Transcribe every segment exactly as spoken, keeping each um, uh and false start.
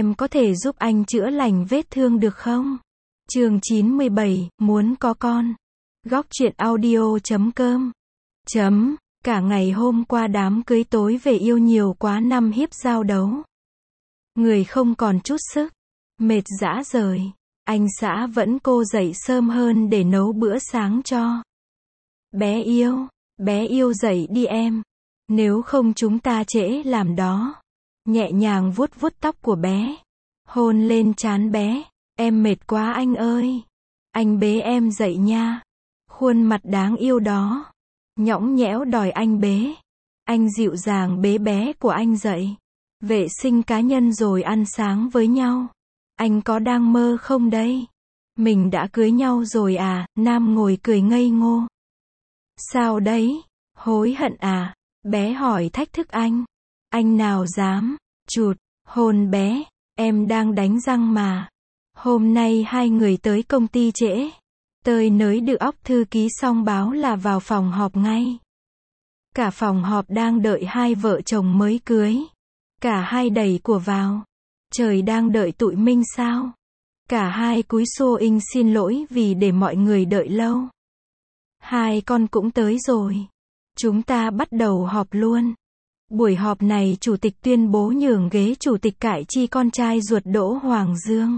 Em có thể giúp anh chữa lành vết thương được không? Chương chín mươi bảy, muốn có con. Góc truyện audio chấm com. Chấm. Cả ngày hôm qua đám cưới tối về yêu nhiều quá, năm hiếp giao đấu. Người không còn chút sức. Mệt rã rời. Anh xã vẫn cô dậy sớm hơn để nấu bữa sáng cho. Bé yêu. Bé yêu dậy đi em. Nếu không chúng ta trễ làm đó. Nhẹ nhàng vuốt vuốt tóc của bé. Hôn lên trán bé. Em mệt quá anh ơi. Anh bế em dậy nha. Khuôn mặt đáng yêu đó. Nhõng nhẽo đòi anh bế. Anh dịu dàng bế bé của anh dậy. Vệ sinh cá nhân rồi ăn sáng với nhau. Anh có đang mơ không đây? Mình đã cưới nhau rồi à? Nam ngồi cười ngây ngô. Sao đấy? Hối hận à? Bé hỏi thách thức anh. Anh nào dám? Chụt, hôn bé. Em đang đánh răng mà. Hôm nay hai người tới công ty trễ. Tơi nới được óc thư ký xong báo là vào phòng họp ngay. Cả phòng họp đang đợi hai vợ chồng mới cưới. Cả hai đẩy của vào. Trời đang đợi tụi mình sao? Cả hai cúi xô inh xin lỗi vì để mọi người đợi lâu. Hai con cũng tới rồi. Chúng ta bắt đầu họp luôn. Buổi họp này chủ tịch tuyên bố nhường ghế chủ tịch cải chi con trai ruột Đỗ Hoàng Dương.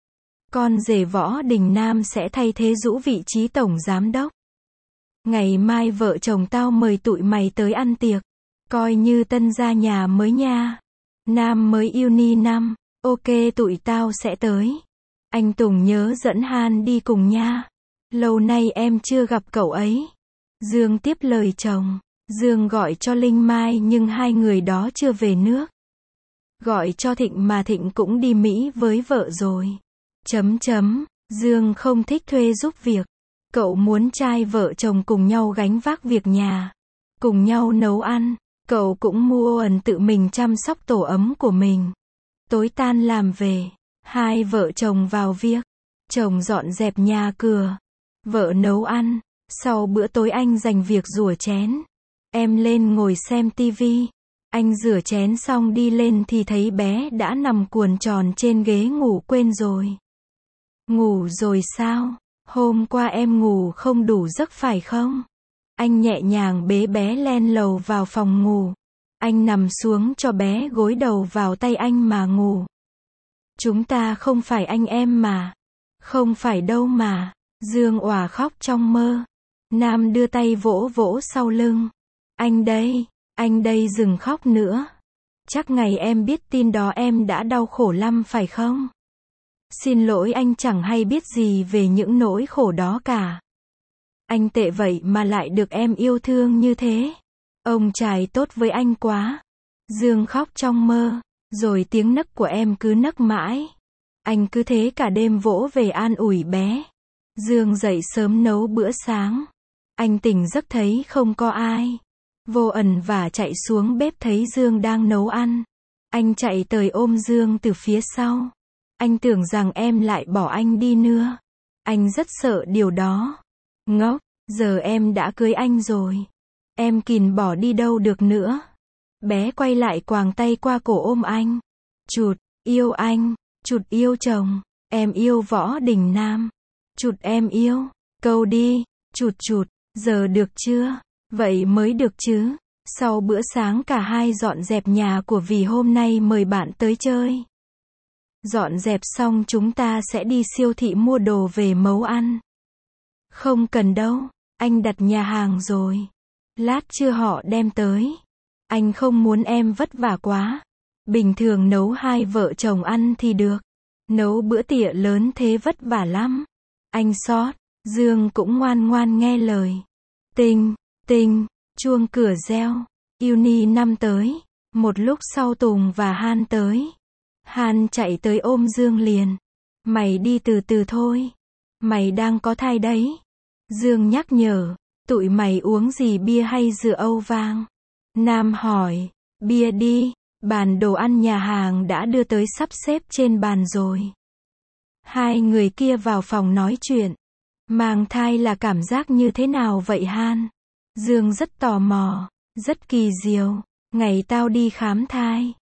Con rể Võ Đình Nam sẽ thay thế giữ vị trí tổng giám đốc. Ngày mai vợ chồng tao mời tụi mày tới ăn tiệc. Coi như tân gia nhà mới nha. Nam mới yêu ni năm. Ok tụi tao sẽ tới. Anh Tùng nhớ dẫn Han đi cùng nha. Lâu nay em chưa gặp cậu ấy. Dương tiếp lời chồng. Dương gọi cho Linh Mai nhưng hai người đó chưa về nước. Gọi cho Thịnh mà Thịnh cũng đi Mỹ với vợ rồi. Chấm chấm. Dương không thích thuê giúp việc. Cậu muốn trai vợ chồng cùng nhau gánh vác việc nhà. Cùng nhau nấu ăn. Cậu cũng mua ẩn tự mình chăm sóc tổ ấm của mình. Tối tan làm về. Hai vợ chồng vào việc. Chồng dọn dẹp nhà cửa. Vợ nấu ăn. Sau bữa tối anh dành việc rửa chén. Em lên ngồi xem tivi. Anh rửa chén xong đi lên thì thấy bé đã nằm cuồn tròn trên ghế ngủ quên rồi. Ngủ rồi sao? Hôm qua em ngủ không đủ giấc phải không? Anh nhẹ nhàng bế bé len lầu vào phòng ngủ. Anh nằm xuống cho bé gối đầu vào tay anh mà ngủ. Chúng ta không phải anh em mà. Không phải đâu mà. Dương òa khóc trong mơ. Nam đưa tay vỗ vỗ sau lưng. Anh đây, anh đây đừng khóc nữa. Chắc ngày em biết tin đó em đã đau khổ lắm phải không? Xin lỗi anh chẳng hay biết gì về những nỗi khổ đó cả. Anh tệ vậy mà lại được em yêu thương như thế. Ông trai tốt với anh quá. Dương khóc trong mơ, rồi tiếng nấc của em cứ nấc mãi. Anh cứ thế cả đêm vỗ về an ủi bé. Dương dậy sớm nấu bữa sáng. Anh tỉnh giấc thấy không có ai. Vô ẩn và chạy xuống bếp thấy Dương đang nấu ăn. Anh chạy tới ôm Dương từ phía sau. Anh tưởng rằng em lại bỏ anh đi nữa. Anh rất sợ điều đó. Ngốc, giờ em đã cưới anh rồi. Em kìm bỏ đi đâu được nữa. Bé quay lại quàng tay qua cổ ôm anh. Chụt, yêu anh. Chụt yêu chồng. Em yêu Võ Đình Nam. Chụt em yêu. Câu đi. Chụt chụt. Giờ được chưa? Vậy mới được chứ. Sau bữa sáng cả hai dọn dẹp nhà của vì hôm nay mời bạn tới chơi. Dọn dẹp xong chúng ta sẽ đi siêu thị mua đồ về nấu ăn. Không cần đâu. Anh đặt nhà hàng rồi. Lát trưa họ đem tới. Anh không muốn em vất vả quá. Bình thường nấu hai vợ chồng ăn thì được. Nấu bữa tiệc lớn thế vất vả lắm. Anh xót. Dương cũng ngoan ngoan nghe lời. Tinh, tinh, chuông cửa reo. Uni năm tới. Một lúc sau Tùng và Han tới. Han chạy tới ôm Dương liền. Mày đi từ từ thôi. Mày đang có thai đấy. Dương nhắc nhở. Tụi mày uống gì bia hay rượu Âu vang? Nam hỏi. Bia đi. Bàn đồ ăn nhà hàng đã đưa tới sắp xếp trên bàn rồi. Hai người kia vào phòng nói chuyện. Mang thai là cảm giác như thế nào vậy Han? Dương rất tò mò. Rất kỳ diệu. Ngày tao đi khám thai.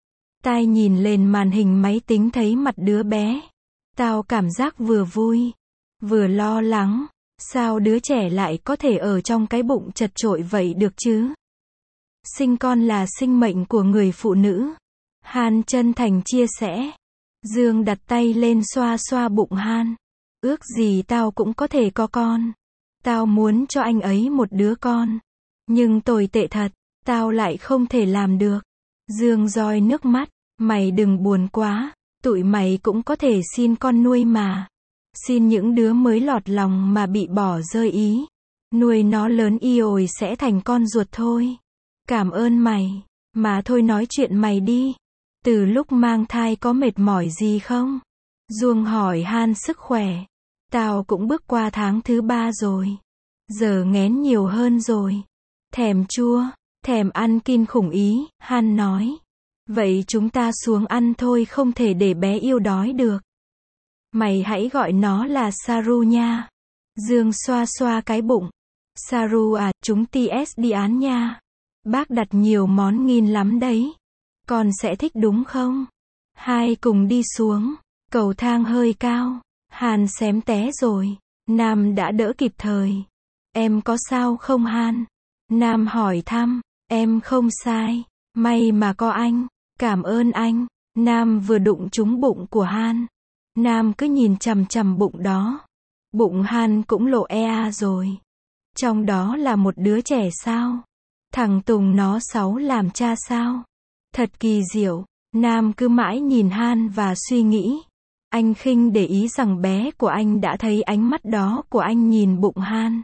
Tai nhìn lên màn hình máy tính thấy mặt đứa bé. Tao cảm giác vừa vui, vừa lo lắng. Sao đứa trẻ lại có thể ở trong cái bụng chật chội vậy được chứ? Sinh con là sinh mệnh của người phụ nữ. Han chân thành chia sẻ. Dương đặt tay lên xoa xoa bụng Han. Ước gì tao cũng có thể có con. Tao muốn cho anh ấy một đứa con. Nhưng tồi tệ thật, tao lại không thể làm được. Dương roi nước mắt. Mày đừng buồn quá, tụi mày cũng có thể xin con nuôi mà. Xin những đứa mới lọt lòng mà bị bỏ rơi ý. Nuôi nó lớn y ồi sẽ thành con ruột thôi. Cảm ơn mày, mà thôi nói chuyện mày đi. Từ lúc mang thai có mệt mỏi gì không? Duông hỏi Han sức khỏe. Tao cũng bước qua tháng thứ ba rồi. Giờ nghén nhiều hơn rồi. Thèm chua, thèm ăn kinh khủng ý, Han nói. Vậy chúng ta xuống ăn thôi, không thể để bé yêu đói được. Mày hãy gọi nó là Saru nha. Dương xoa xoa cái bụng. Saru à, chúng ts đi án nha. Bác đặt nhiều món ngon lắm đấy. Con sẽ thích đúng không? Hai cùng đi xuống. Cầu thang hơi cao. Han xém té rồi. Nam đã đỡ kịp thời. Em có sao không Han? Nam hỏi thăm. Em không sai. May mà có anh. Cảm ơn anh. Nam vừa đụng trúng bụng của Han. Nam cứ nhìn chằm chằm bụng đó. Bụng Han cũng lộ ea rồi. Trong đó là một đứa trẻ sao? Thằng Tùng nó sáu làm cha sao? Thật kỳ diệu. Nam cứ mãi nhìn Han và suy nghĩ. Anh khinh để ý rằng bé của anh đã thấy ánh mắt đó của anh nhìn bụng Han.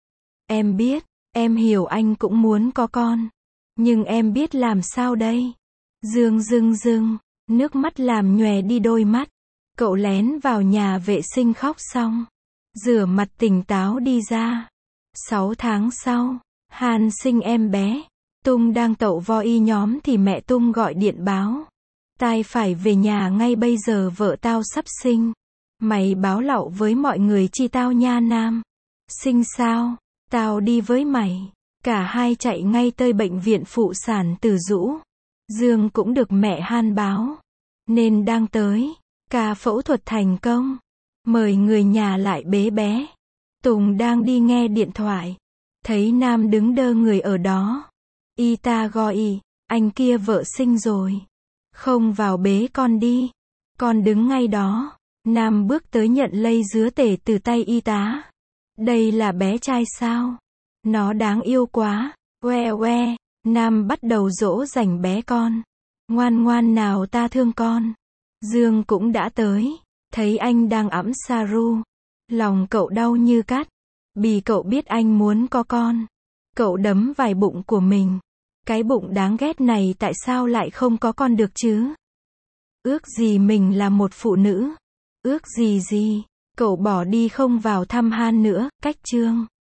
Em biết, em hiểu anh cũng muốn có con. Nhưng em biết làm sao đây? Dương rưng rưng, nước mắt làm nhòe đi đôi mắt. Cậu lén vào nhà vệ sinh khóc xong. Rửa mặt tỉnh táo đi ra. Sáu tháng sau, Han sinh em bé. Tung đang tậu vo y nhóm thì mẹ Tung gọi điện báo. Tai phải về nhà ngay bây giờ, vợ tao sắp sinh. Mày báo lậu với mọi người chi tao nha Nam. Sinh sao? Tao đi với mày. Cả hai chạy ngay tới bệnh viện phụ sản Từ Dũ. Dương cũng được mẹ Han báo. Nên đang tới. Ca phẫu thuật thành công. Mời người nhà lại bế bé. Tùng đang đi nghe điện thoại. Thấy Nam đứng đơ người ở đó. Y ta gọi, anh kia vợ sinh rồi. Không vào bế con đi. Con đứng ngay đó. Nam bước tới nhận lây dứa tể từ tay y tá. Đây là bé trai sao? Nó đáng yêu quá. Oe oe. Nam bắt đầu dỗ dành bé con. Ngoan ngoan nào, ta thương con. Dương cũng đã tới. Thấy anh đang ẵm Saru. Lòng cậu đau như cắt. Vì cậu biết anh muốn có con. Cậu đấm vào bụng của mình. Cái bụng đáng ghét này tại sao lại không có con được chứ? Ước gì mình là một phụ nữ. Ước gì gì. Cậu bỏ đi không vào thăm Han nữa. Cách chương